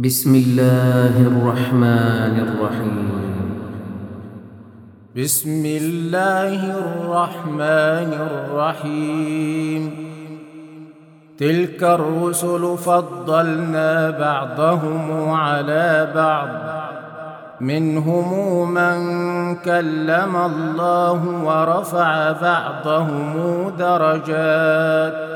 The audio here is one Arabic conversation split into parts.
بسم الله الرحمن الرحيم. بسم الله الرحمن الرحيم. تلك الرسل فضلنا بعضهم على بعض، منهم من كلم الله ورفع بعضهم درجات،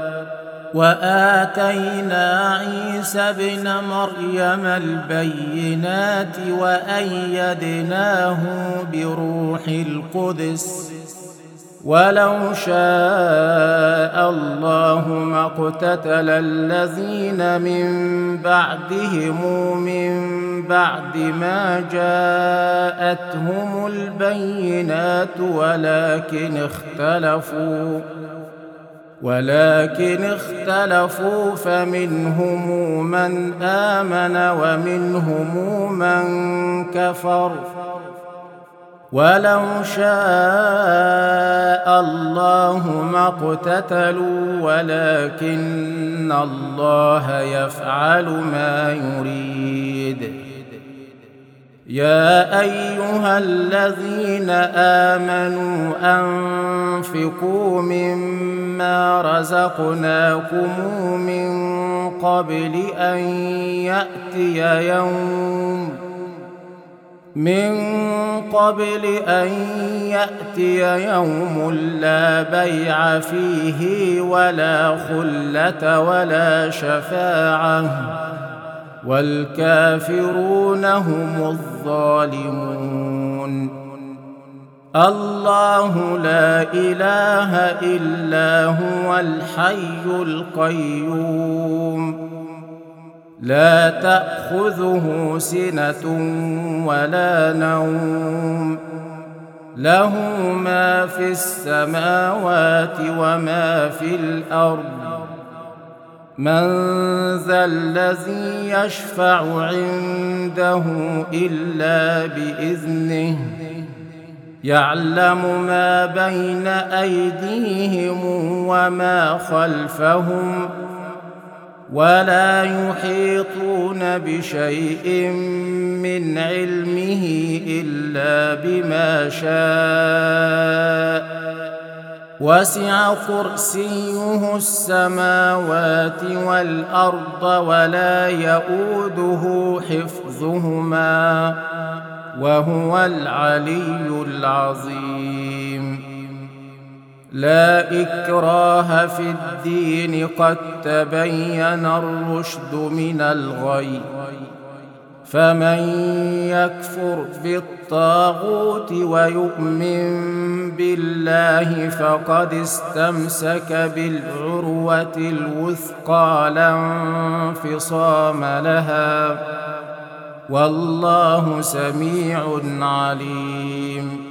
وآتينا عيسى ابن مريم البينات وأيدناه بروح القدس، ولو شاء الله ما اقتتل الذين من بعدهم من بعد ما جاءتهم البينات ولكن اختلفوا فمنهم من آمن ومنهم من كفر، ولو شاء الله ما اقتتلوا ولكن الله يفعل ما يريد. يا أيها الذين آمنوا أنفقوا مما رزقناكم من قبل أن يأتي يوم لا بيع فيه ولا خلة ولا شفاعة، والكافرون هم الظالمون. الله لا إله إلا هو الحي القيوم، لا تأخذه سنة ولا نوم، له ما في السماوات وما في الأرض. من ذا الذي يشفع عنده إلا بإذنه، يعلم ما بين أيديهم وما خلفهم، ولا يحيطون بشيء من علمه إلا بما شاء، وسع كرسيه السماوات والأرض ولا يؤوده حفظهما، وهو العلي العظيم. لا إكراه في الدين، قد تبين الرشد من الغي، فمن يكفر بالطاغوت ويؤمن بالله فقد استمسك بالعروة الوثقى لا انفصام لها، والله سميع عليم.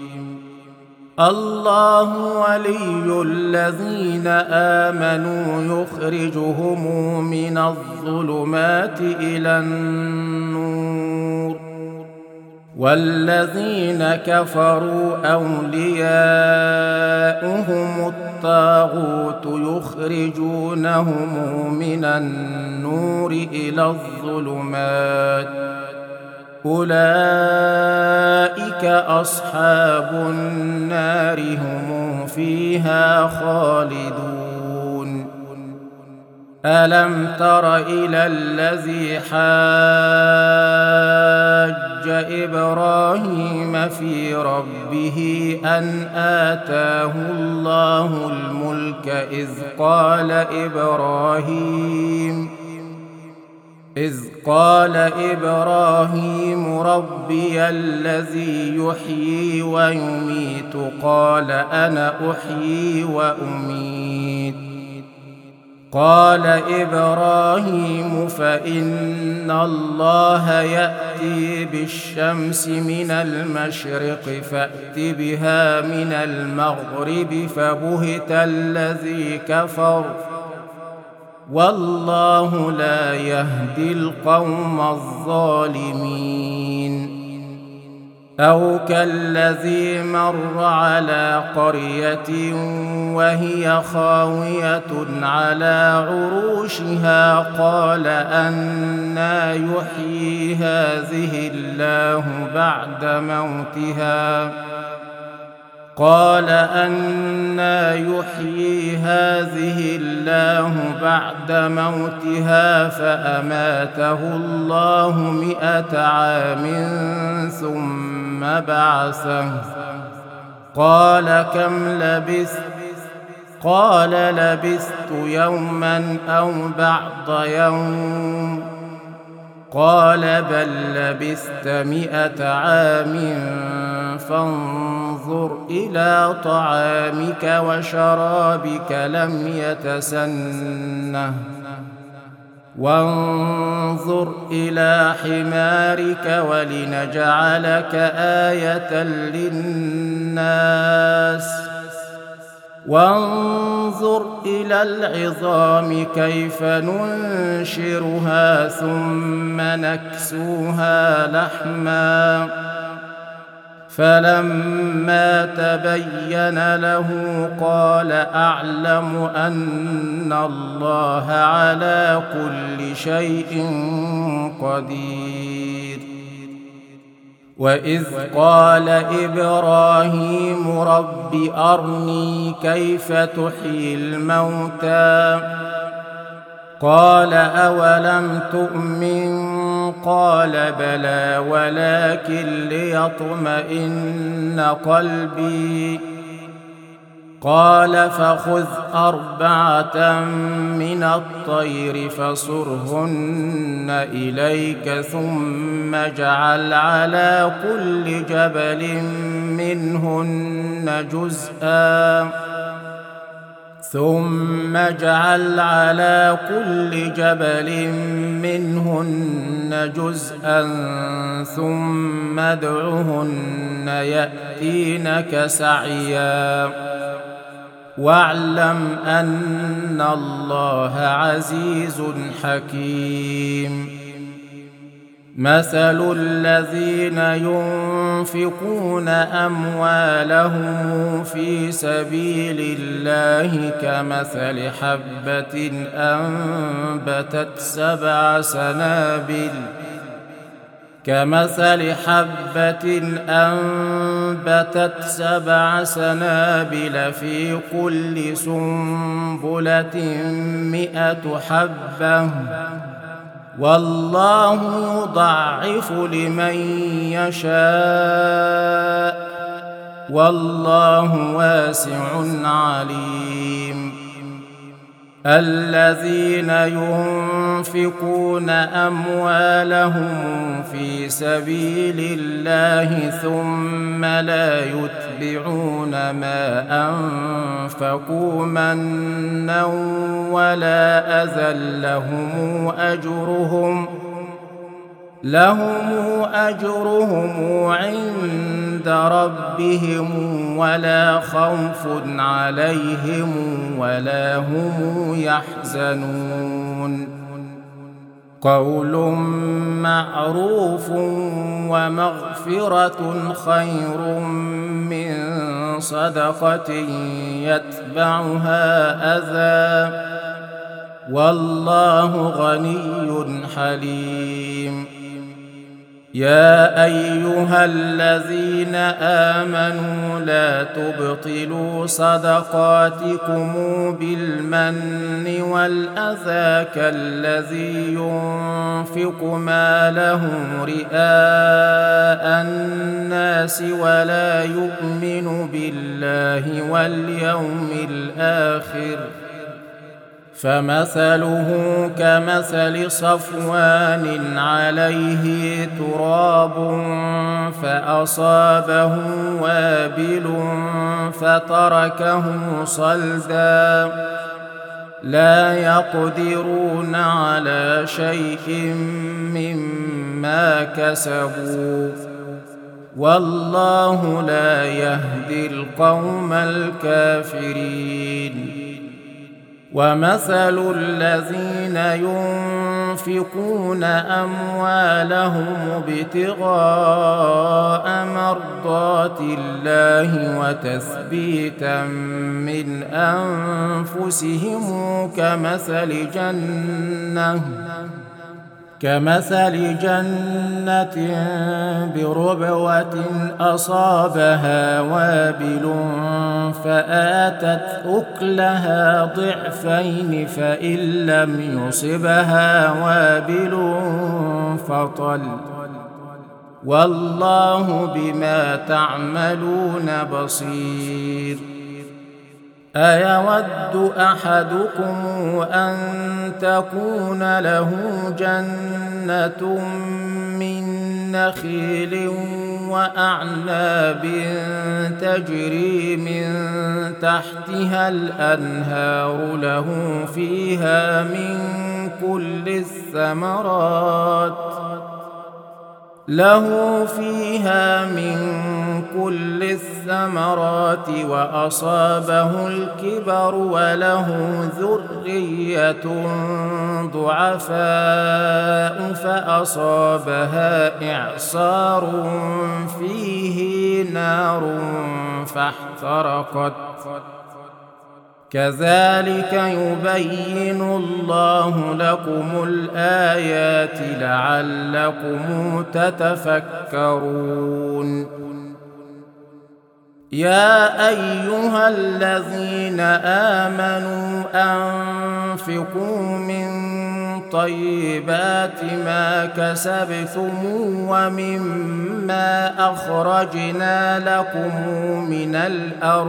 الله ولي الذين آمنوا يخرجهم من الظلمات إلى النور، والذين كفروا أولياؤهم الطاغوت يخرجونهم من النور إلى الظلمات، أولئك أصحاب النار هم فيها خالدون. ألم تر إلى الذي حاج إبراهيم في ربه أن آتاه الله الملك إذ قال إبراهيم ربي الذي يحيي ويميت قال أنا أحيي وأميت. قال إبراهيم فإن الله يأتي بالشمس من المشرق فأت بها من المغرب فبهت الذي كفر، والله لا يهدي القوم الظالمين. أو كالذي مر على قرية وهي خاوية على عروشها قال أنى يحيي هذه الله بعد موتها فأماته الله 100 عام ثم بعثه قال كم لبثت؟ قال لبثت يوما أو بعض يوم قال بل لبثت 100 عام فانظر إلى طعامك وشرابك لم يتسنه وانظر إلى حمارك ولنجعلك آية للناس وانظر إلى العظام كيف ننشرها ثم نكسوها لحما فلما تبين له قال أعلم أن الله على كل شيء قدير. وإذ قال إبراهيم رب أرني كيف تحيي الموتى قال أولم تؤمن قال بلى ولكن ليطمئن قلبي قال فخذ 4 من الطير فصرهن إليك ثم اجعل على كل جبل منهن جزءا ثم ادعهن يأتينك سعيا واعلم أن الله عزيز حكيم. مثل الذين ينفقون أموالهم في سبيل الله كمثل حبة أنبتت 7 سنابل في كل سنبلة 100 حبة والله يضاعف لمن يشاء والله واسع عليم. الذين ينفقون أموالهم في سبيل الله ثم لا يتبعون ما أنفقوا منا ولا أذى لهم أجرهم عند ربهم ولا خوف عليهم ولا هم يحزنون. قول معروف ومغفرة خير من صدقة يتبعها أذى والله غني حليم. يا أيها الذين آمنوا لا تبطلوا صدقاتكم بالمن والأذى كالذي ينفق ماله رئاء الناس ولا يؤمن بالله واليوم الآخر فمثله كمثل صفوان عليه تراب فأصابه وابل فتركه صلدا لا يقدرون على شيء مما كسبوا والله لا يهدي القوم الكافرين. ومثل الذين ينفقون أموالهم ابتغاء مرضات الله وتثبيتا من أنفسهم كمثل جنة بربوة أصابها وابل فآتت أكلها ضعفين فإن لم يصبها وابل فطل والله بما تعملون بصير. أيود أحدكم أن تكون له جنة من نخيل وأعناب تجري من تحتها الأنهار له فيها من كل الثمرات وأصابه الكبر وله ذرية ضعفاء فأصابها إعصار فيه نار فاحترقت. كذلك يبين الله لكم الآيات لعلكم تتفكرون. يا أيها الذين آمنوا أنفقوا من طيبات ما كسبتم ومما أخرجنا لكم من الأرض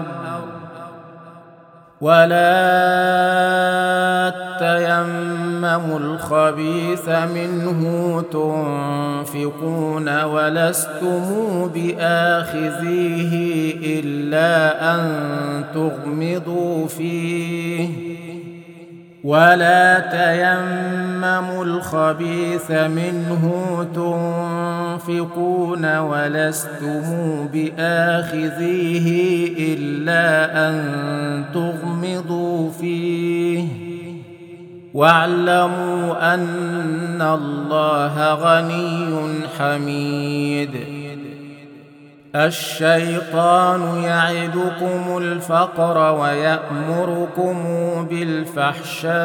ولا تيمموا الخبيث منه تنفقون ولستم بآخذيه إلا أن تغمضوا فيه ولا تيمموا الخبيث منه تنفقون ولستم بآخذيه إلا أن تغمضوا فيه واعلموا أن الله غني حميد. الشيطان يعدكم الفقر ويأمركم بالفحشاء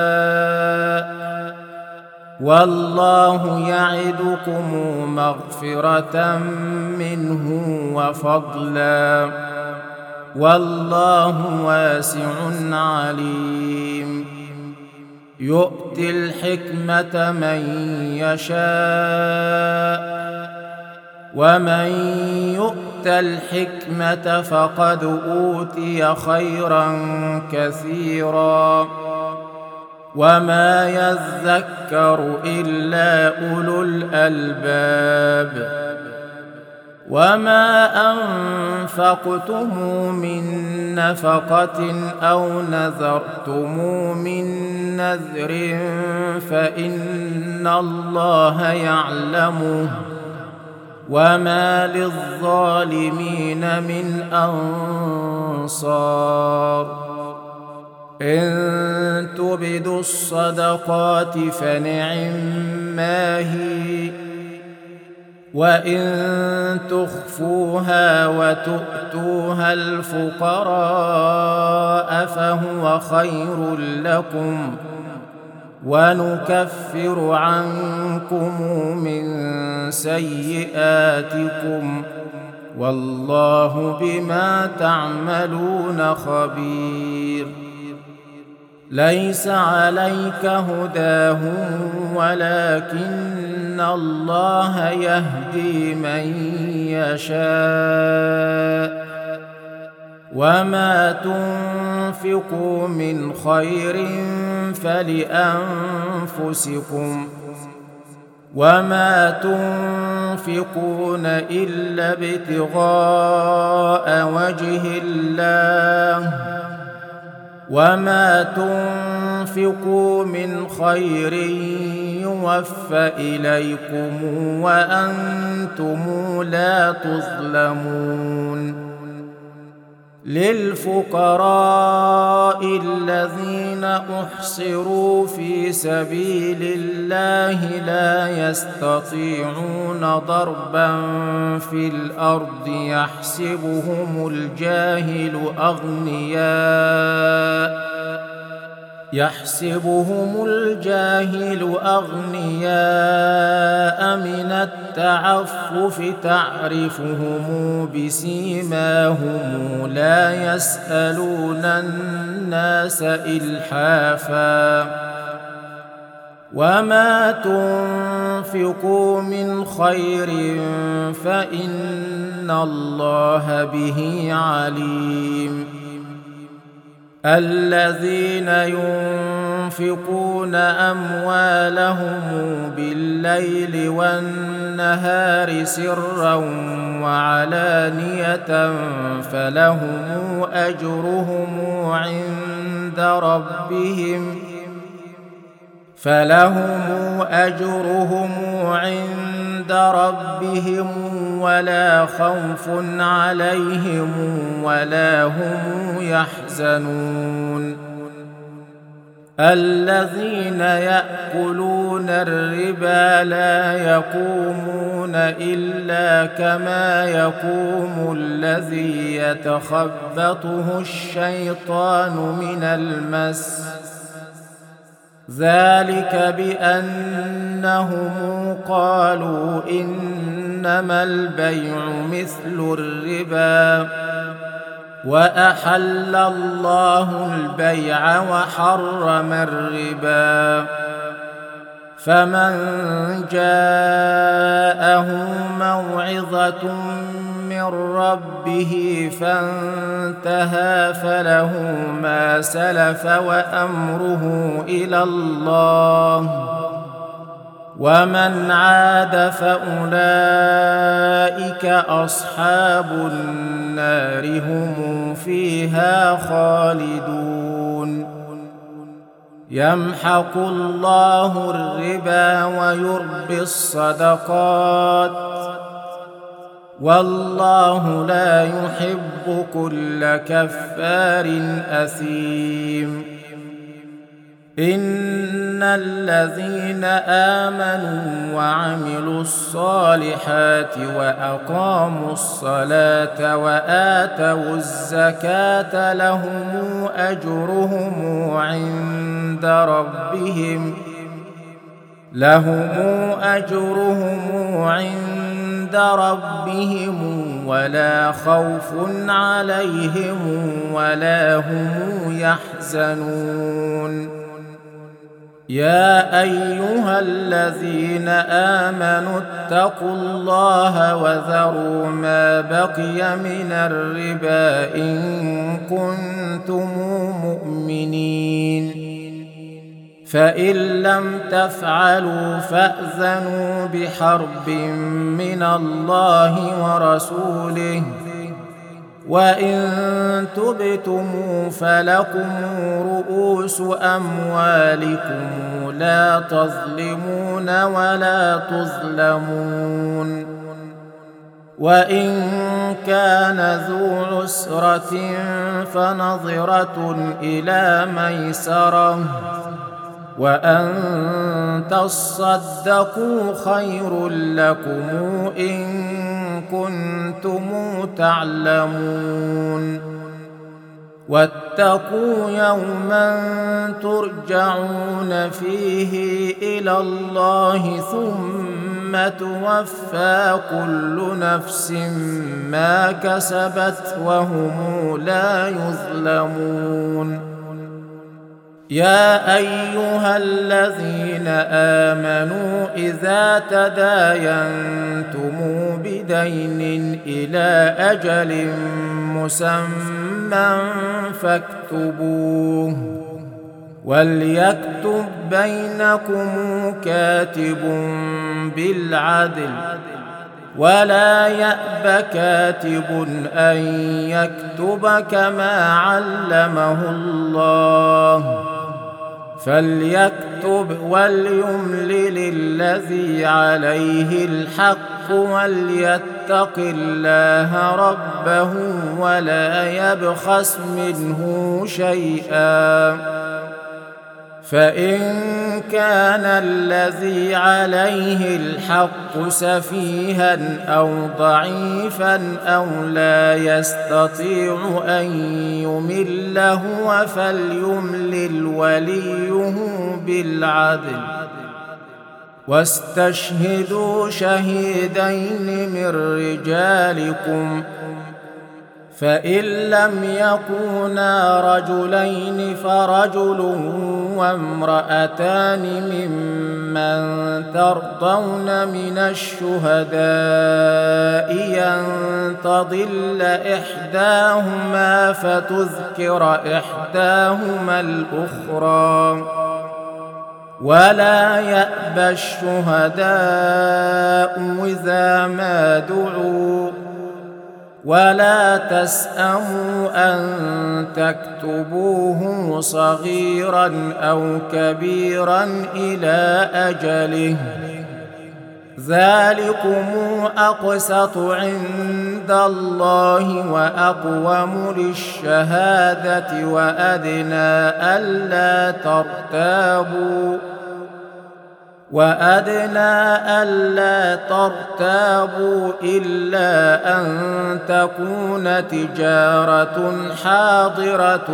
والله يعدكم مغفرة منه وفضلا والله واسع عليم. يؤتي الحكمة من يشاء ومن يؤت الحكمة فقد أوتي خيرا كثيرا وما يذكر إلا أولو الألباب. وما أنفقتم من نفقة أو نذرتم من نذر فإن الله يعلمه وما للظالمين من أنصار. إن تبدوا الصدقات فنعما هي وإن تخفوها وتؤتوها الفقراء فهو خير لكم ونكفر عنكم من سيئاتكم والله بما تعملون خبير. ليس عليك هداهم ولكن الله يهدي من يشاء وما تنفقوا من خير فلأنفسكم وما تنفقون إلا ابتغاء وجه الله وما تنفقوا من خير يوفى إليكم وأنتم لا تظلمون. للفقراء الذين أحصروا في سبيل الله لا يستطيعون ضربا في الأرض يحسبهم الجاهل أغنياء من التعفف تعرفهم بسيماهم لا يسألون الناس إلحافا وما تنفقوا من خير فإن الله به عليم الذين ينفقون أموالهم بالليل والنهار سرا وعلانية فلهم أجرهم عند ربهم ولا خوف عليهم ولا هم يحزنون الذين يأكلون الربا لا يقومون إلا كما يقوم الذي يتخبطه الشيطان من المس ذلك بأنهم قالوا إنما البيع مثل الربا وأحل الله البيع وحرم الربا فمن جاءه موعظة من ربه فانتهى فله ما سلف وأمره إلى الله ومن عاد فأولئك أصحاب النار هم فيها خالدون يمحق الله الربا ويربي الصدقات والله لا يحب كل كفار أثيم إن الذين آمنوا وعملوا الصالحات وأقاموا الصلاة وآتوا الزكاة لهم أجرهم عند ربهم ولا خوف عليهم ولا هم يحزنون يا أيها الذين آمنوا اتقوا الله وذروا ما بقي من الربا إن كنتم مؤمنين فإن لم تفعلوا فأذنوا بحرب من الله ورسوله وإن تبتم فلكم رؤوس أموالكم لا تظلمون ولا تظلمون وإن كان ذو عسرة فنظرة إلى ميسرة وأن تصدقوا خير لكم إن كنتم تعلمون واتقوا يوما ترجعون فيه إلى الله ثم توفى كل نفس ما كسبت وهم لا يظلمون يا أيها الذين آمنوا إذا تداينتم بدين إلى أجل مسمى فاكتبوه وليكتب بينكم كاتب بالعدل ولا يأب كاتب أن يكتب كما علمه الله فليكتب وليملل الذي عليه الحق وليتق الله ربه ولا يبخس منه شيئا. فإن كان الذي عليه الحق سفيها أو ضعيفا أو لا يستطيع أن يمل هو فليملل وليه بالعدل، واستشهدوا شهيدين من رجالكم، فإن لم يكونا رجلين فرجل وامرأتان ممن ترضون من الشهداء أن تضل إحداهما فتذكر إحداهما الأخرى، ولا يأبى الشهداء إذا ما دعوا، ولا تسأموا أن تكتبوه صغيرا أو كبيرا إلى أجله، ذلكم أقسط عند الله وأقوم للشهادة وأدنى ألا ترتابوا إلا أن تكون تجارة حاضرة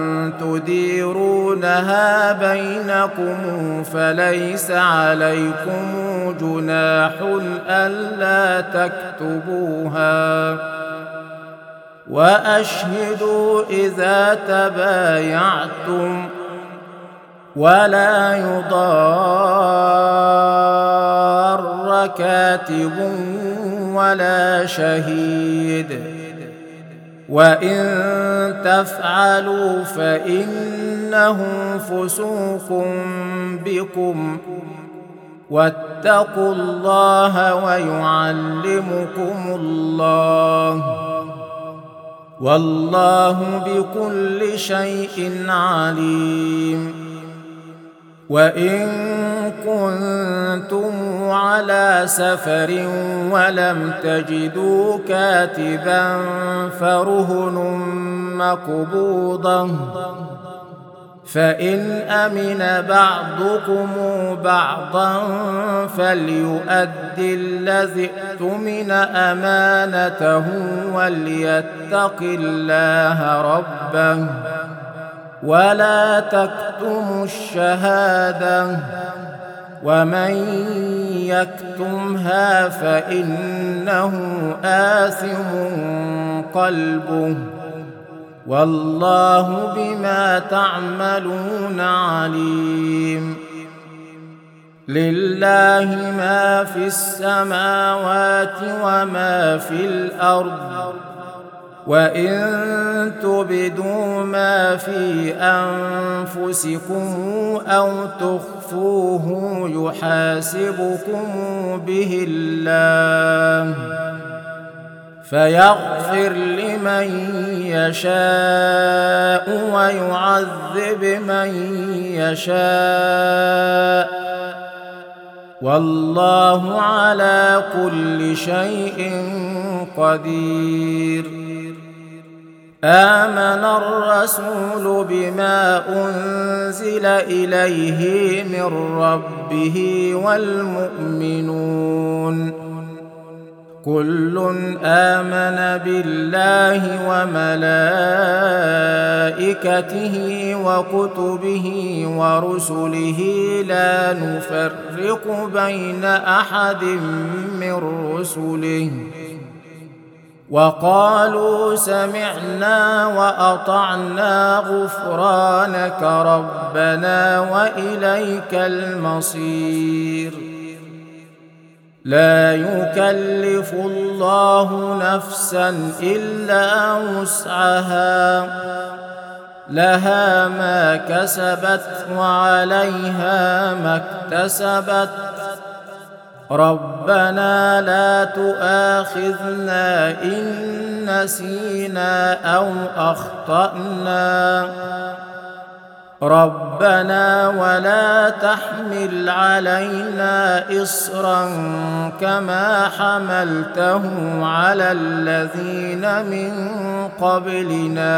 تديرونها بينكم فليس عليكم جناح ألا تكتبوها، وأشهدوا إذا تبايعتم، ولا يضار كاتب ولا شهيد، وإن تفعلوا فإنه فسوق بكم، واتقوا الله ويعلمكم الله، والله بكل شيء عليم. وإن كنتم على سفر ولم تجدوا كاتبا فرهن مقبوضة، فإن أمن بعضكم بعضا فليؤدي الذي اؤتمن أمانته وليتق الله ربه، ولا تكتموا الشهادة، ومن يكتمها فإنه آثم قلبه، والله بما تعملون عليم. لله ما في السماوات وما في الأرض، وإن تبدوا ما في أنفسكم أو تخفوه يحاسبكم به الله، فيغفر لمن يشاء ويعذب من يشاء، والله على كل شيء قدير. آمن الرسول بما أنزل إليه من ربه والمؤمنون كل آمن بالله وملائكته وكتبه ورسله لا نفرق بين أحد من رسله، وقالوا سمعنا وأطعنا غفرانك ربنا وإليك المصير. لا يكلف الله نفسا إلا وسعها، لها ما كسبت وعليها ما اكتسبت، ربنا لا تؤاخذنا إن نسينا أو أخطأنا، ربنا ولا تحمل علينا إصرا كما حملته على الذين من قبلنا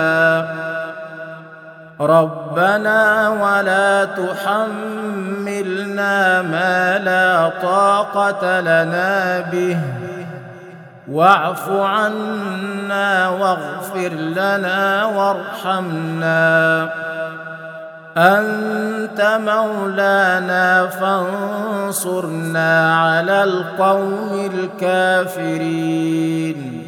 ربنا ولا تحملنا ما لا طاقة لنا به واعف عنا واغفر لنا وارحمنا أنت مولانا فانصرنا على القوم الكافرين.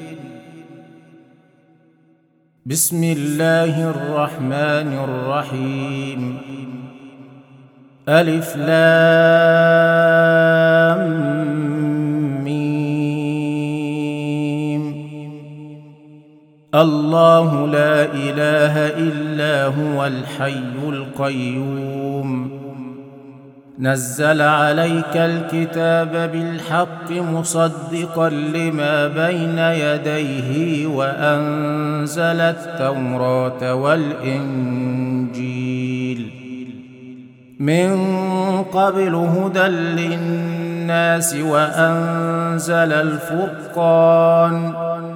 بسم الله الرحمن الرحيم. ألف لام ميم. الله لا إله إلا هو الحي القيوم نزل عليك الكتاب بالحق مصدقا لما بين يديه وأنزل التوراة والإنجيل من قبل هدى للناس وأنزل الفرقان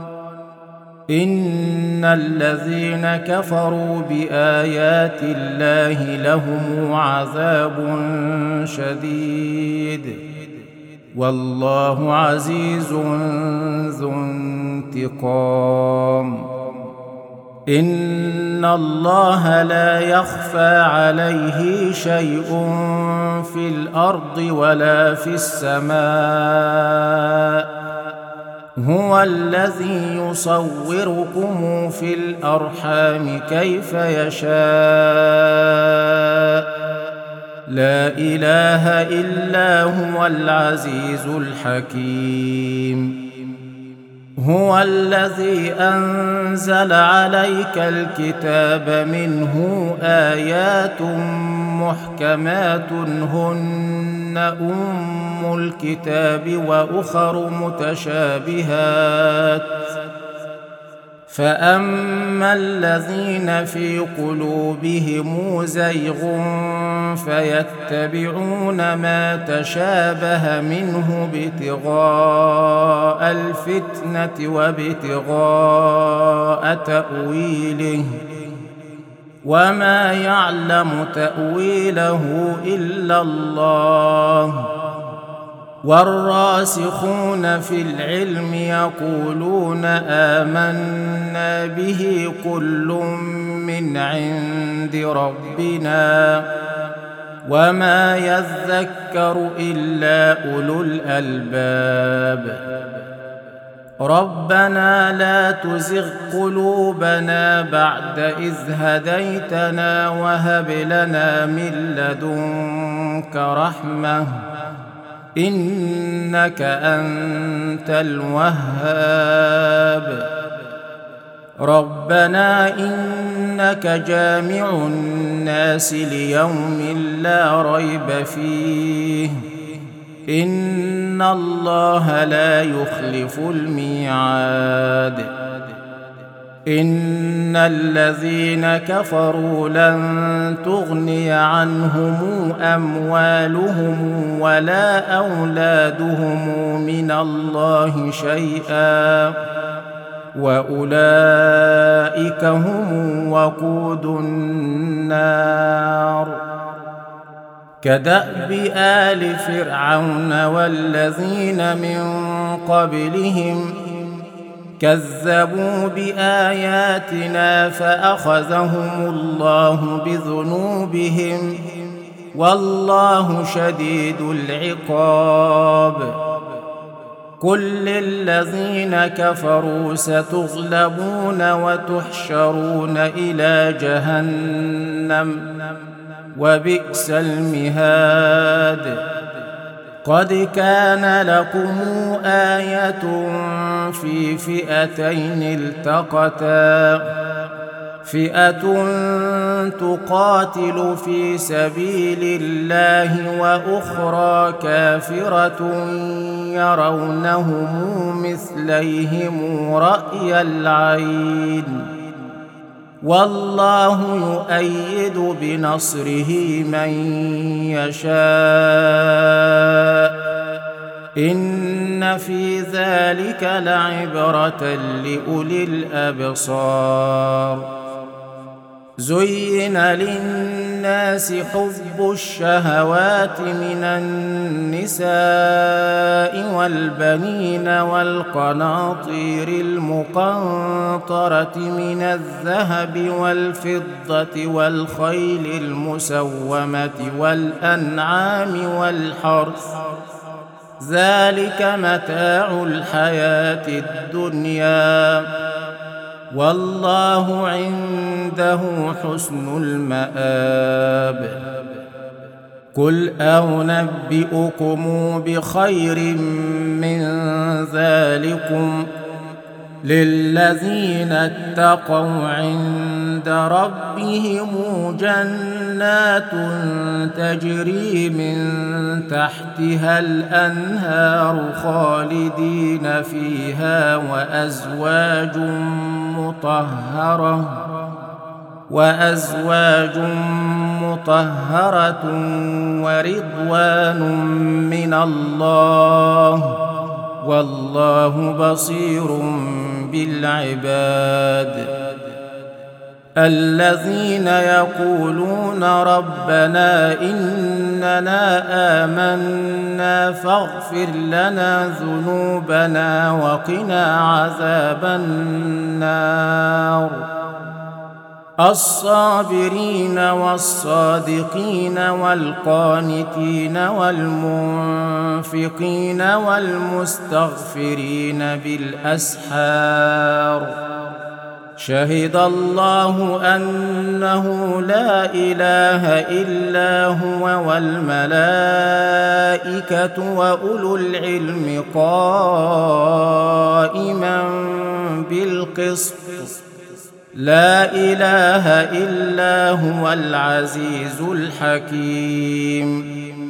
إن الذين كفروا بآيات الله لهم عذاب شديد والله عزيز ذو انتقام. إن الله لا يخفى عليه شيء في الأرض ولا في السماء هو الذي يصوركم في الأرحام كيف يشاء لا إله إلا هو العزيز الحكيم. هو الذي أنزل عليك الكتاب منه آيات محكمات هن أم الكتاب وأخر متشابهات فأما الذين في قلوبهم زيغ فيتبعون ما تشابه منه ابتغاء الفتنة وابتغاء تأويله وما يعلم تأويله إلا الله والراسخون في العلم يقولون آمنا به كل من عند ربنا وما يذكر إلا أولو الألباب. ربنا لا تزغ قلوبنا بعد إذ هديتنا وهب لنا من لدنك رحمة إنك أنت الوهاب. ربنا إنك جامع الناس ليوم لا ريب فيه إن الله لا يخلف الميعاد. إن الذين كفروا لن تغني عنهم أموالهم ولا أولادهم من الله شيئا وأولئك هم وقود النار. كدأب آل فرعون والذين من قبلهم كذبوا بآياتنا فأخذهم الله بذنوبهم والله شديد العقاب. قل للذين كفروا ستغلبون وتحشرون إلى جهنم وبئس المهاد. قد كان لكم آية في فئتين التقتا فئة تقاتل في سبيل الله وأخرى كافرة يرونهم مثليهم رأي العين والله يؤيد بنصره من يشاء إن في ذلك لعبرة لأولي الأبصار زين للناس حب الشهوات من النساء والبنين والقناطير المقنطرة من الذهب والفضة والخيل المسومة والأنعام والحرث ذلك متاع الحياة الدنيا والله عنده حسن المآب قل أنبئكم بخير من ذلكم للذين اتقوا عند ربهم جنات تجري من تحتها الأنهار خالدين فيها وأزواج مطهرة ورضوان من الله والله بصير بالعباد الذين يقولون ربنا إننا آمنا فاغفر لنا ذنوبنا وقنا عذاب النار الصابرين والصادقين والقانتين والمنفقين والمستغفرين بالأسحار شهد الله أنه لا إله إلا هو والملائكة وأولو العلم قائما بالقسط لا إله إلا هو العزيز الحكيم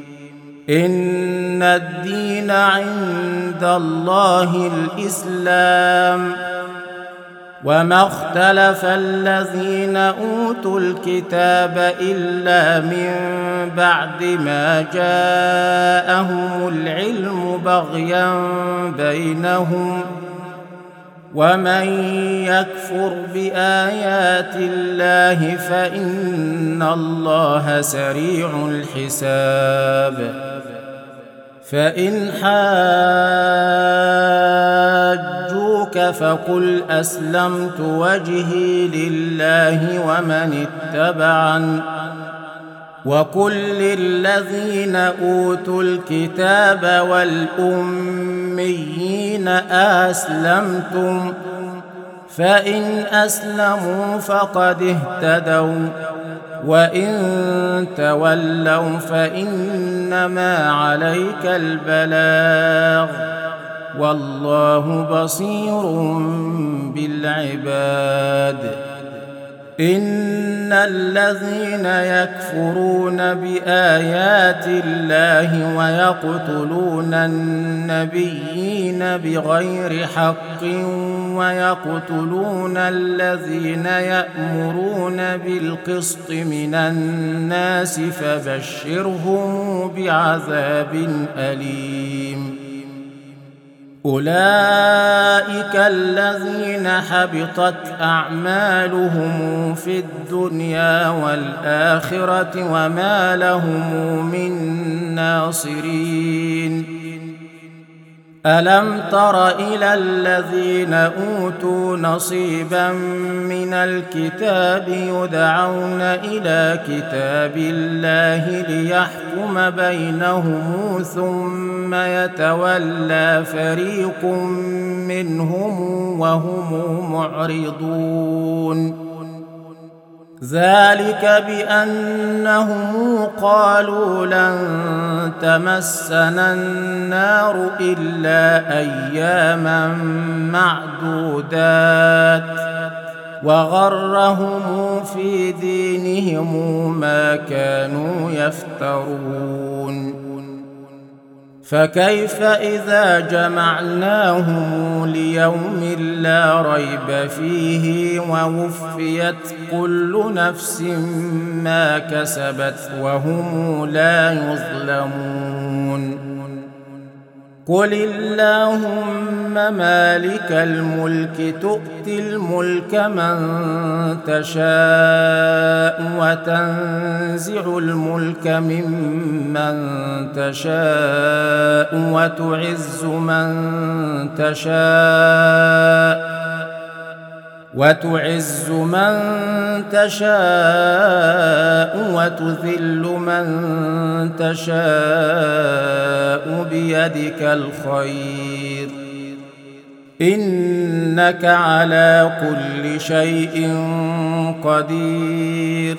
إن الدين عند الله الإسلام وما اختلف الذين أوتوا الكتاب إلا من بعد ما جاءهم العلم بغيا بينهم ومن يكفر بآيات الله فإن الله سريع الحساب فإن حاجوك فقل أسلمت وجهي لله ومن اتبعن وقل للذين أوتوا الكتاب والأميين أسلمتم فإن أسلموا فقد اهتدوا وإن تولوا فإنما عليك البلاغ والله بصير بالعباد إن الذين يكفرون بآيات الله ويقتلون النبيين بغير حق ويقتلون الذين يأمرون بالقسط من الناس فبشرهم بعذاب أليم أولئك الذين حبطت أعمالهم في الدنيا والآخرة وما لهم من ناصرين ألم تر إلى الذين أوتوا نصيبا من الكتاب يدعون إلى كتاب الله ليحكم بينهم ثم يتولى فريق منهم وهم معرضون ذلك بأنهم قالوا لن تمسنا النار إلا أياما معدودات وغرهم في دينهم ما كانوا يفترون فكيف إذا جمعناهم ليوم لا ريب فيه ووفيت كل نفس ما كسبت وهم لا يظلمون قل اللهم مالك الملك تؤتي الملك من تشاء وتنزع الملك ممن تشاء وتعز من تشاء وتذل من تشاء بيدك الخير إنك على كل شيء قدير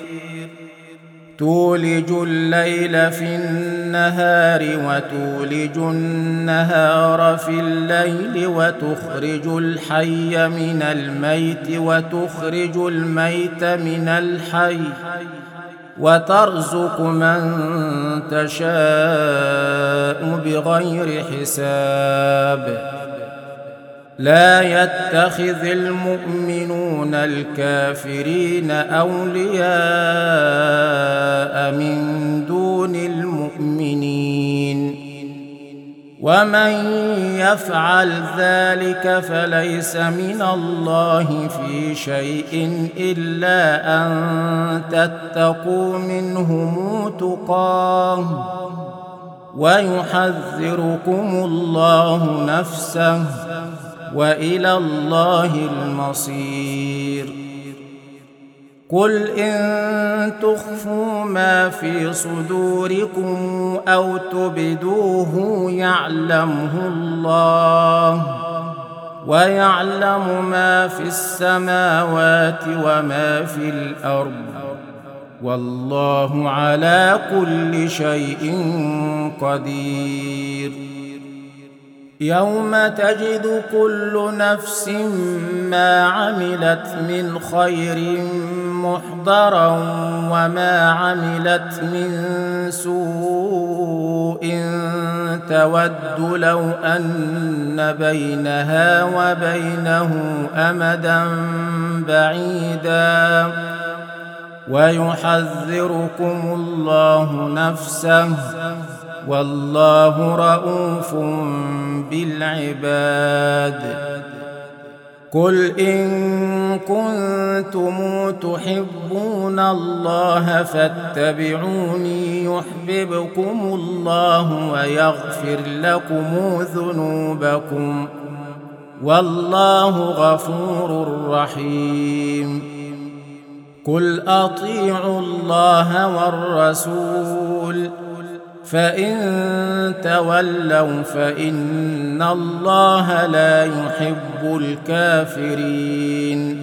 تولج الليل في النهار وتولج النهار في الليل وتخرج الحي من الميت وتخرج الميت من الحي وترزق من تشاء بغير حساب لا يتخذ المؤمنون الكافرين أولياء من دون المؤمنين ومن يفعل ذلك فليس من الله في شيء إلا أن تتقوا منهم تقاه ويحذركم الله نفسه وإلى الله المصير قل إن تخفوا ما في صدوركم أو تبدوه يعلمه الله ويعلم ما في السماوات وما في الأرض والله على كل شيء قدير يوم تجد كل نفس ما عملت من خير محضرا وما عملت من سوء تود لو أن بينها وبينه أمدا بعيدا ويحذركم الله نفسه والله رءوف بالعباد قل إن كنتم تحبون الله فاتبعوني يحببكم الله ويغفر لكم ذنوبكم والله غفور رحيم قل أطيعوا الله والرسول فإن تولوا فإن الله لا يحب الكافرين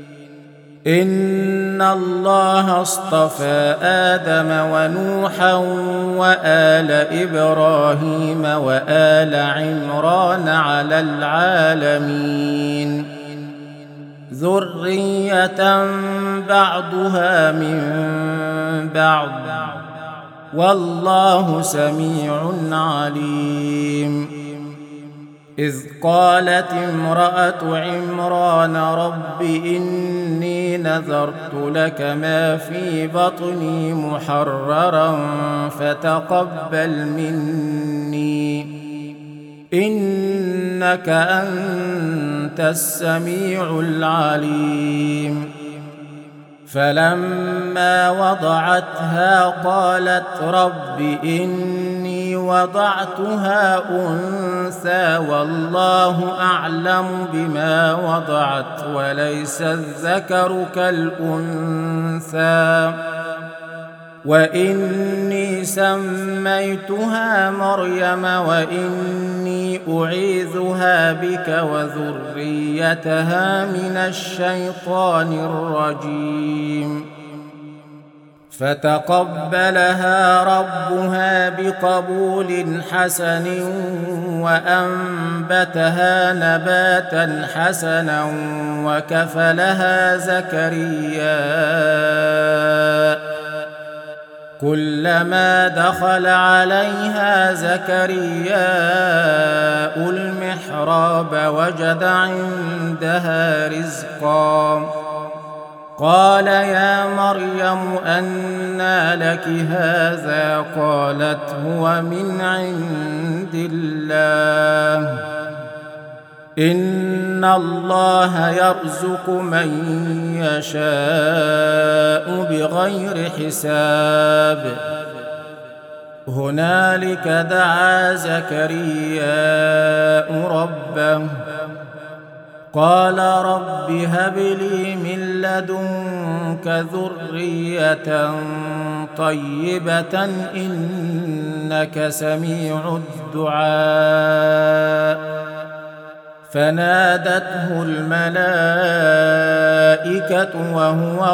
إن الله اصطفى آدم ونوحا وآل إبراهيم وآل عمران على العالمين ذرية بعضها من بعض والله سميع عليم إذ قالت امرأة عمران رب إني نذرت لك ما في بطني محررا فتقبل مني إنك أنت السميع العليم فلما وضعتها قالت رب إني وضعتها أنثى والله أعلم بما وضعت وليس الذكر كالأنثى وإني سميتها مريم وإني أعيذها بك وذريتها من الشيطان الرجيم فتقبلها ربها بقبول حسن وأنبتها نباتا حسنا كلما دخل عليها زكرياء المحراب وجد عندها رزقا قال يا مريم أنى لك هذا قالت هو من عند الله إن الله يرزق من يشاء بغير حساب هنالك دعا زكرياء ربه قال رب هب لي من لدنك ذرية طيبة إنك سميع الدعاء فنادته الملائكة وهو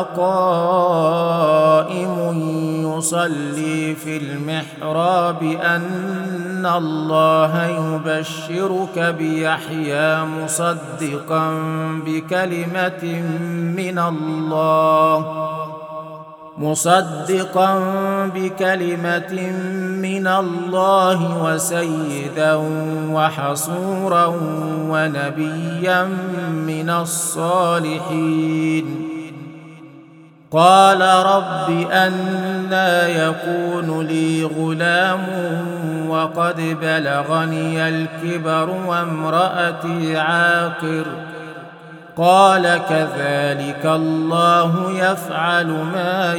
قائم يصلي في المحراب أن الله يبشرك بيحيى مصدقا بكلمة من الله وسيدا وحصورا ونبيا من الصالحين قال رب أنى يكون لي غلام وقد بلغني الكبر وامرأتي عاقر قال كذلك الله يفعل ما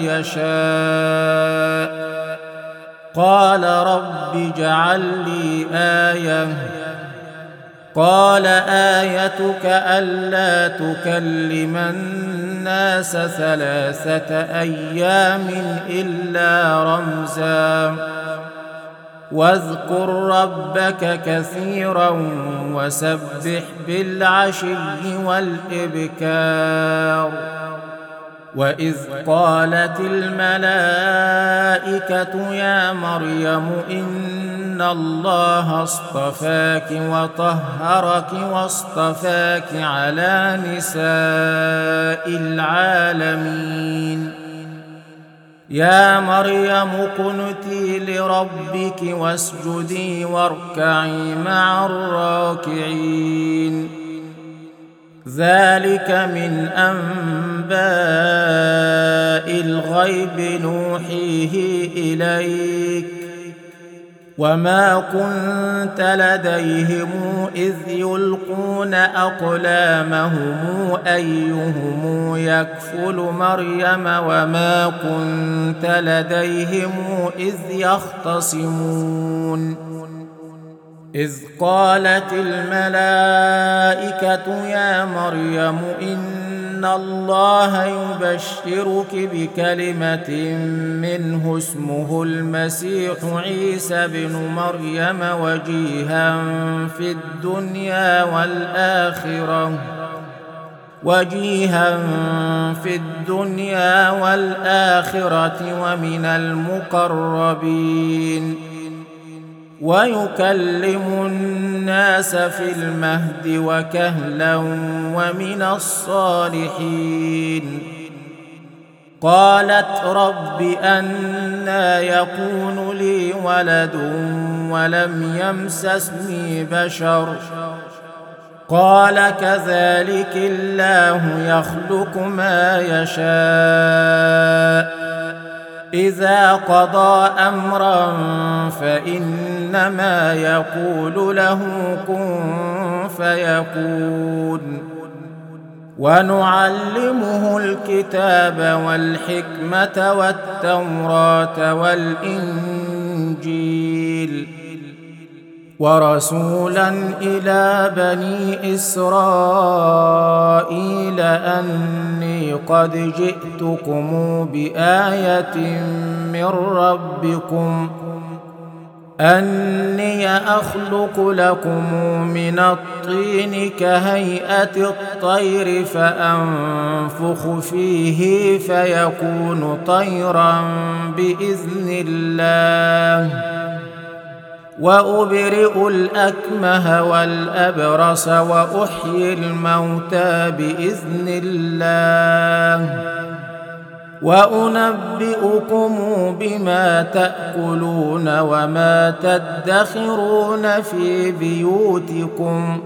يشاء قال رب اجعل لي آية قال آيتك ألا تكلم الناس 3 أيام إلا رمزا واذكر ربك كثيرا وسبح بالعشي والإبكار وإذ قالت الملائكة يا مريم إن الله اصطفاك وطهرك واصطفاك على نساء العالمين يا مريم اقنتي لربك واسجدي واركعي مع الراكعين ذلك من أنباء الغيب نوحيه إليك وما كنت لديهم إذ يلقون أقلامهم أيهم يكفل مريم وما كنت لديهم إذ يختصمون إذ قالت الملائكة يا مريم إن الله يبشرك بكلمة منه اسمه المسيح عيسى بن مريم وجيها في الدنيا والآخرة ومن المقربين ويكلم الناس في المهد وكهلا ومن الصالحين قالت رب أنى يكون لي ولد ولم يمسسني بشر قال كذلك الله يخلق ما يشاء إذا قضى أمرا فإنما يقول له كن فيكون ونعلمه الكتاب والحكمة والتوراة والإنجيل ورسولا إلى بني إسرائيل أني قد جئتكم بآية من ربكم أني أخلق لكم من الطين كهيئة الطير فأنفخ فيه فيكون طيرا بإذن الله وأبرئ الأكمه والأبرص وأحيي الموتى بإذن الله وأنبئكم بما تأكلون وما تدخرون في بيوتكم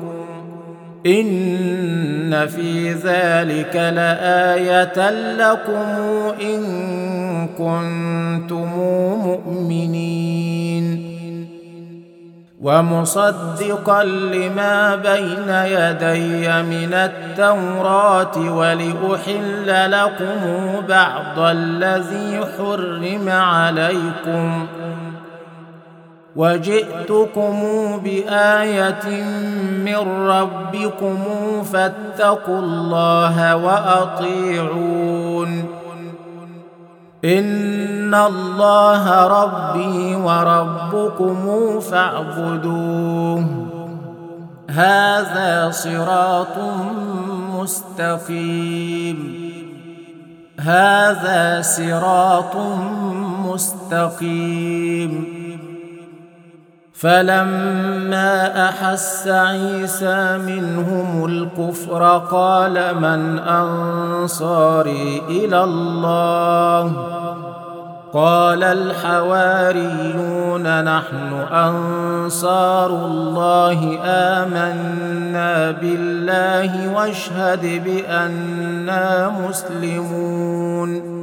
إن في ذلك لآية لكم إن كنتم مؤمنين ومصدقا لما بين يدي من التوراة ولأحل لكم بعض الذي حرم عليكم وجئتكم بآية من ربكم فاتقوا الله وأطيعون إن الله ربي وربكم فاعبدوه هذا صراط مستقيم فلما أحس عيسى منهم الكفر قال من أنصاري إلى الله قال الحواريون نحن أنصار الله آمنا بالله واشهد بأننا مسلمون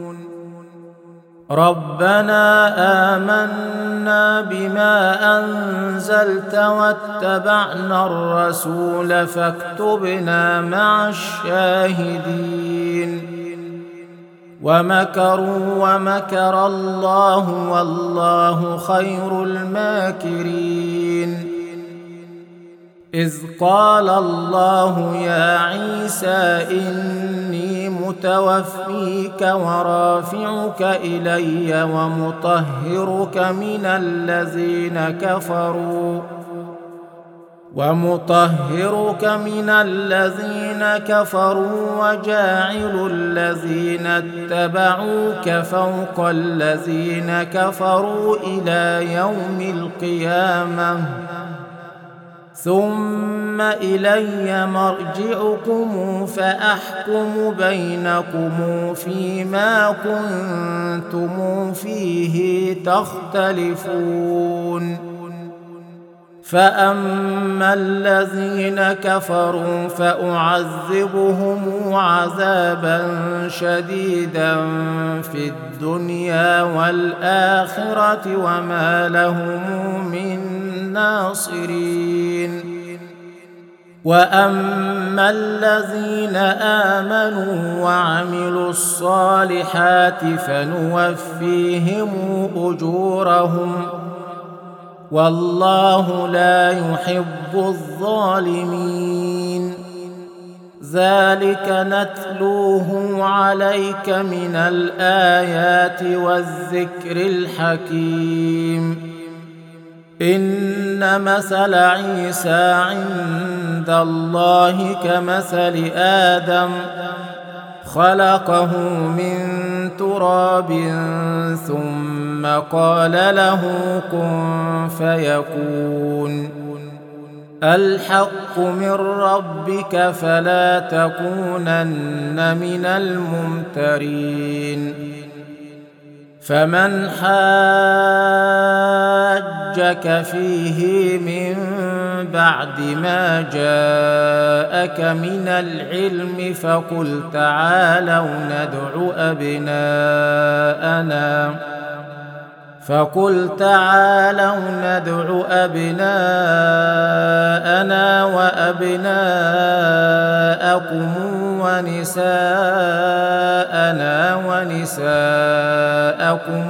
ربنا آمنا بما أنزلت واتبعنا الرسول فاكتبنا مع الشاهدين ومكروا ومكر الله والله خير الماكرين إذ قال الله يا عيسى إني متوفيك ورافعك إلي ومطهرك من الذين كفروا وجاعل الذين اتبعوك فوق الذين كفروا إلى يوم القيامة ثم إلي مرجعكم فأحكم بينكم فيما كنتم فيه تختلفون فأما الذين كفروا فأعذبهم عذابا شديدا في الدنيا والآخرة وما لهم من ناصرين وأما الذين آمنوا وعملوا الصالحات فنوفيهم أجورهم والله لا يحب الظالمين ذلك نتلوه عليك من الآيات والذكر الحكيم إن مثل عيسى عند الله كمثل آدم خلقه من تراب ثم قال له كن فيكون الحق من ربك فلا تكونن من الممترين فمن حاجك فيه من بعد ما جاءك من العلم فقل تعالوا ندع أبناءنا وأبناءكم ونساءنا ونساءكم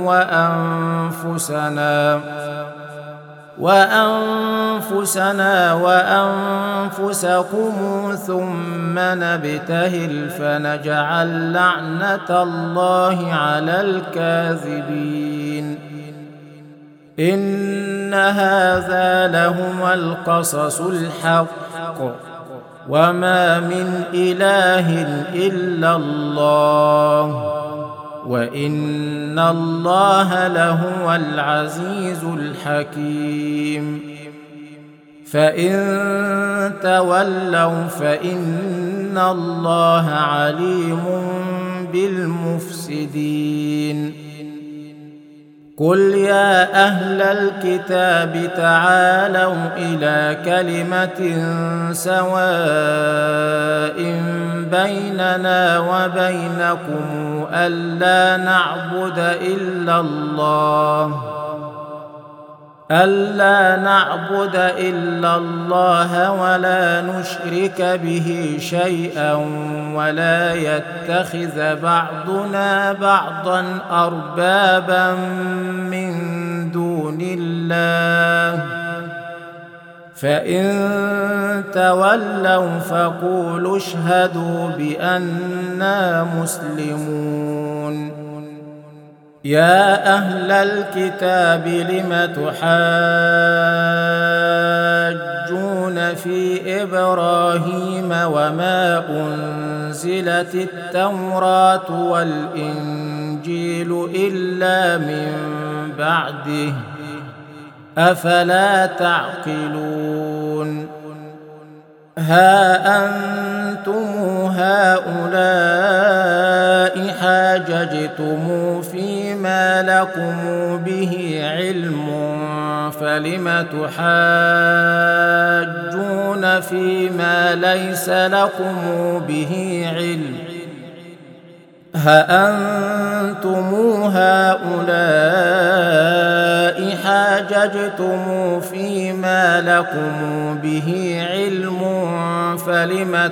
وأنفسنا وأنفسكم ثم نبتهل فنجعل لعنة الله على الكاذبين إن هذا لهو القصص الحق وما من إله إلا الله وإن الله لهو العزيز الحكيم فإن تولوا فإن الله عليم بالمفسدين قل يا أهل الكتاب تعالوا إلى كلمة سواء بيننا وبينكم ألا نعبد إلا الله ولا نشرك به شيئا ولا يتخذ بعضنا بعضا أربابا من دون الله فإن تولوا فقولوا اشهدوا بأننا مسلمون يا أهل الكتاب لم تحاجون في إبراهيم وما أنزلت التوراة والإنجيل إلا من بعده أفلا تعقلون ها أنتم هؤلاء حاججتم فيما لكم به علم فلم تحاجون فيما ليس لكم به علم ها أنتم هؤلاء حاججتم فيما لكم به علم فلم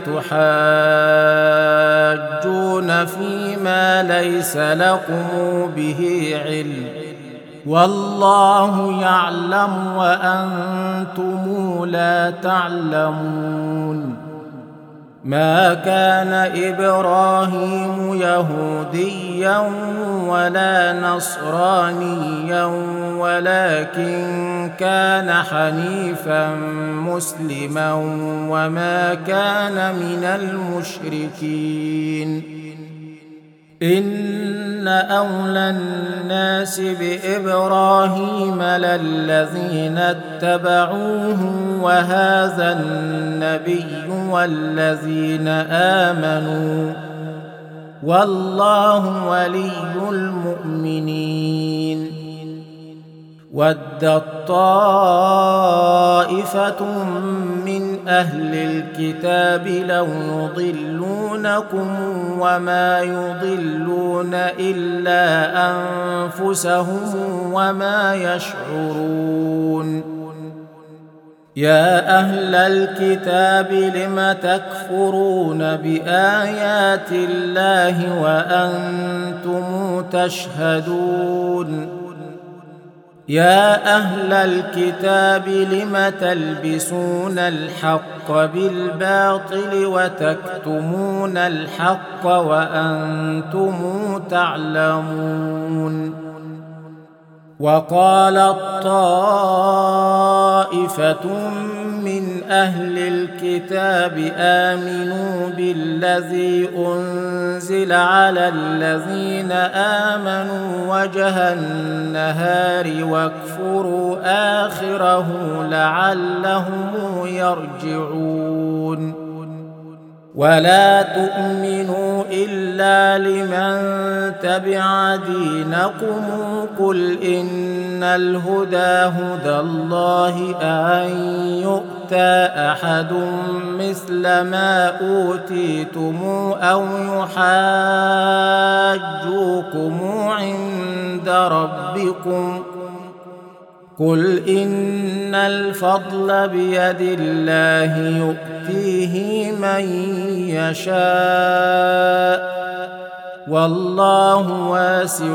تحاجون فيما ليس لكم به علم والله يعلم وأنتم لا تعلمون ما كان إبراهيم يهوديا ولا نصرانيا ولكن كان حنيفا مسلما وما كان من المشركين إن أولى الناس بإبراهيم للذين اتبعوه وهذا النبي والذين آمنوا والله ولي المؤمنين ودت طائفة من أهل الكتاب لو يضلونكم وما يضلون إلا أنفسهم وما يشعرون يا أهل الكتاب لم تكفرون بآيات الله وأنتم تشهدون يا أهل الكتاب لم تلبسون الحق بالباطل وتكتمون الحق وأنتم تعلمون وقالت طائفة من أهل الكتاب آمنوا بالذي أنزل على الذين آمنوا وجه النهار واكفروا آخره لعلهم يرجعون ولا تؤمنوا إلا لمن تبع دينكم قل إن الهدى هدى الله أن يؤتى أحد مثل ما أوتيتم أو يحاجوكم عند ربكم قل إن الفضل بيد الله يؤتيه من يشاء والله واسع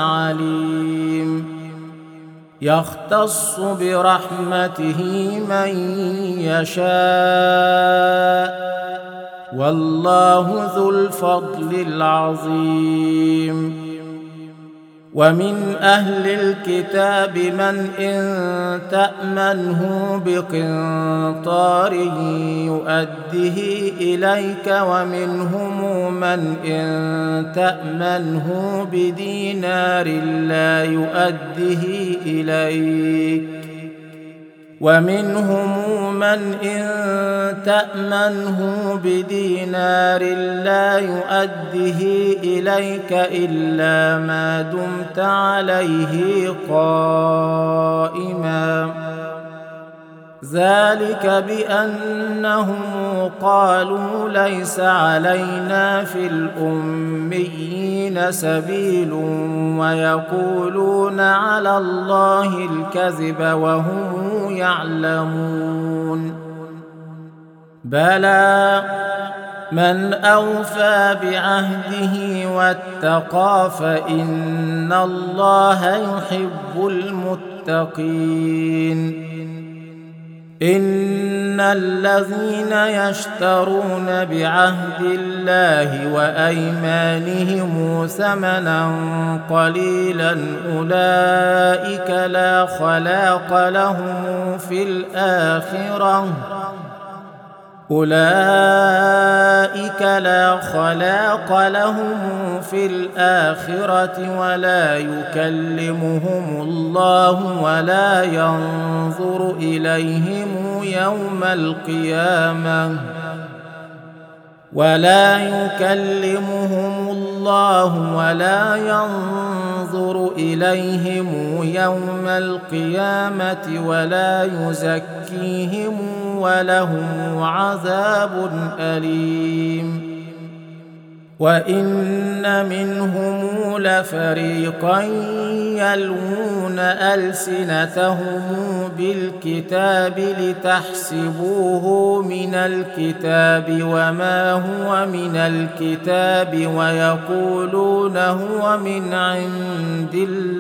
عليم يختص برحمته من يشاء والله ذو الفضل العظيم ومن أهل الكتاب من إن تأمنه بقنطار يؤده إليك ومنهم من إن تأمنه بدينار لا يؤده إليك ومنهم من إن تأمنه بدينار لا يؤده إليك إلا ما دمت عليه قائما ذلك بأنهم قالوا ليس علينا في الأميين سبيل ويقولون على الله الكذب وهم يعلمون بلى من أوفى بعهده واتقى فإن الله يحب المتقين إن الذين يشترون بعهد الله وأيمانهم ثمنا قليلا أولئك لا خلاق لهم في الآخرة ولا يكلمهم الله ولا ينظر إليهم يوم القيامة ولا يزكيهم ولهم عذاب أليم وإن منهم لفريقا يلوون ألسنتهم بالكتاب لتحسبوه من الكتاب وما هو من الكتاب ويقولون هو من عند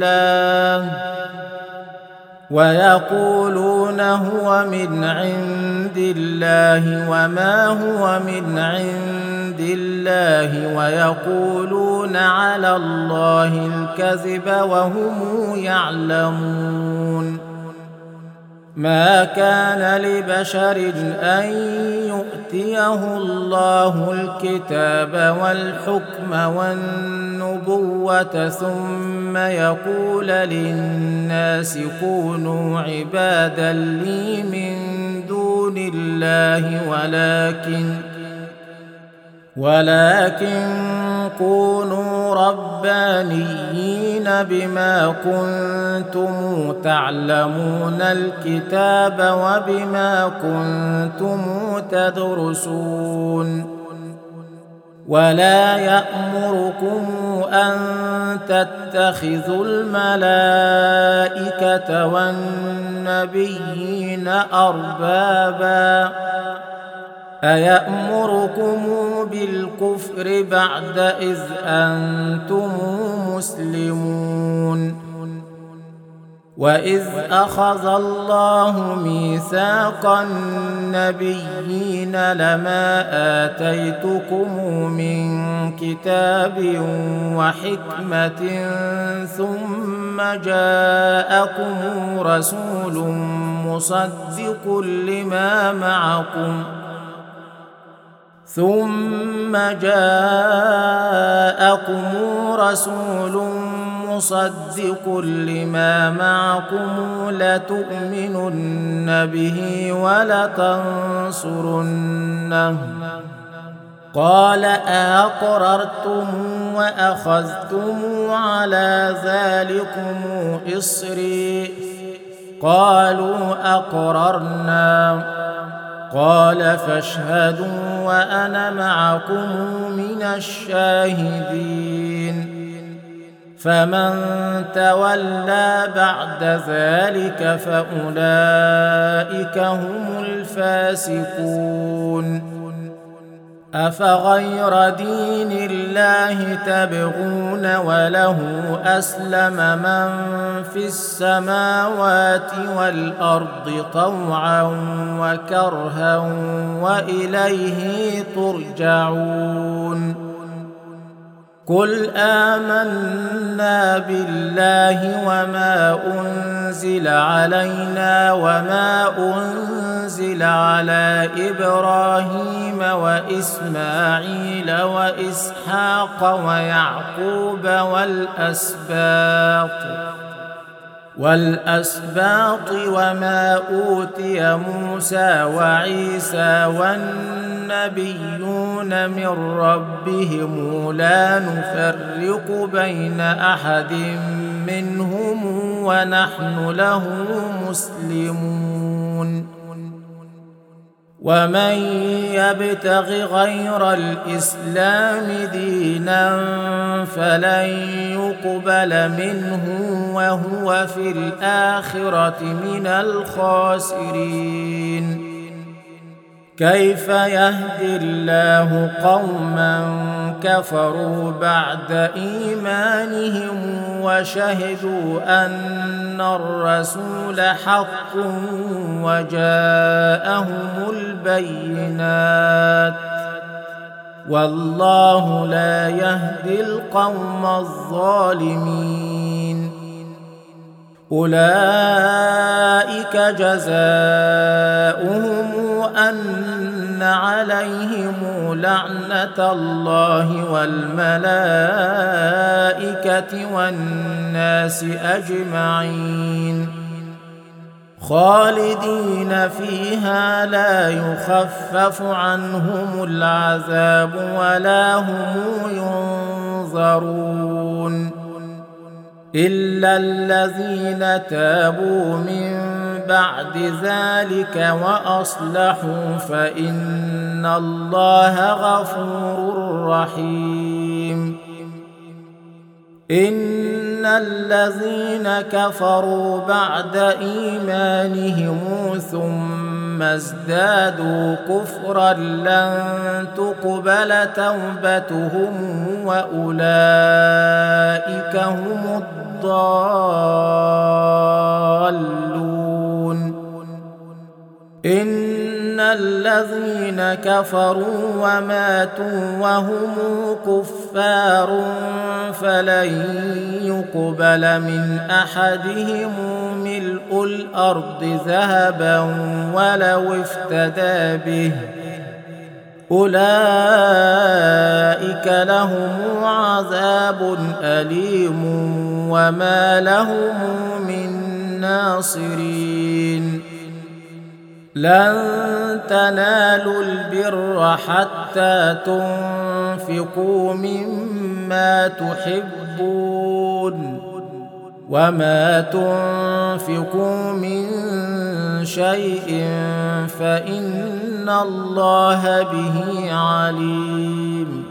الله وما هو من عند الله ويقولون على الله الكذب وهم يعلمون ما كان لبشر أن يؤتيه الله الكتاب والحكم والنبوة ثم يقول للناس كونوا عبادا لي من دون الله ولكن كونوا ربانيين بما كنتم تعلمون الكتاب وبما كنتم تدرسون ولا يأمركم أن تتخذوا الملائكة والنبيين أربابا أيأمركم بالكفر بعد إذ أنتم مسلمون وإذ أخذ الله ميثاق النبيين لما آتيتكم من كتاب وحكمة ثم جاءكم رسول مصدق لما معكم لتؤمنن به ولتنصرنه قال أقررتم وأخذتم على ذلكم إصري قالوا أقررنا قال فاشهدوا وأنا معكم من الشاهدين فمن تولى بعد ذلك فأولئك هم الفاسقون أفغير دين الله تبغون وله أسلم من في السماوات والأرض طوعا وكرها وإليه ترجعون قل آمنا بالله وما أنزل علينا وما أنزل على إبراهيم وإسماعيل وإسحاق ويعقوب والأسباط وما أوتي موسى وعيسى والنبيون من ربهم لا نفرق بين أحد منهم ونحن له مسلمون ومن يبتغ غير الإسلام دينا فلن يقبل منه وهو في الآخرة من الخاسرين كيف يهدي الله قوما كفروا بعد إيمانهم وشهدوا أن الرسول حق وجاءهم البينات والله لا يهدي القوم الظالمين أولئك جزاؤهم أن عليهم لعنة الله والملائكة والناس أجمعين خالدين فيها لا يخفف عنهم العذاب ولا هم ينظرون إلا الذين تابوا من بعد ذلك وأصلحوا فإن الله غفور رحيم إن الذين كفروا بعد إيمانهم ثم ازدادوا كفرا لن تقبل توبتهم وأولئك هم الضالون إن الذين كفروا وماتوا وهم كفار فلن يقبل من أحدهم ملء الأرض ذهبا ولو افتدى به أولئك لهم عذاب أليم وما لهم من ناصرين لن تنالوا البر حتى تنفقوا مما تحبون وما تنفقوا من شيء فإن الله به عليم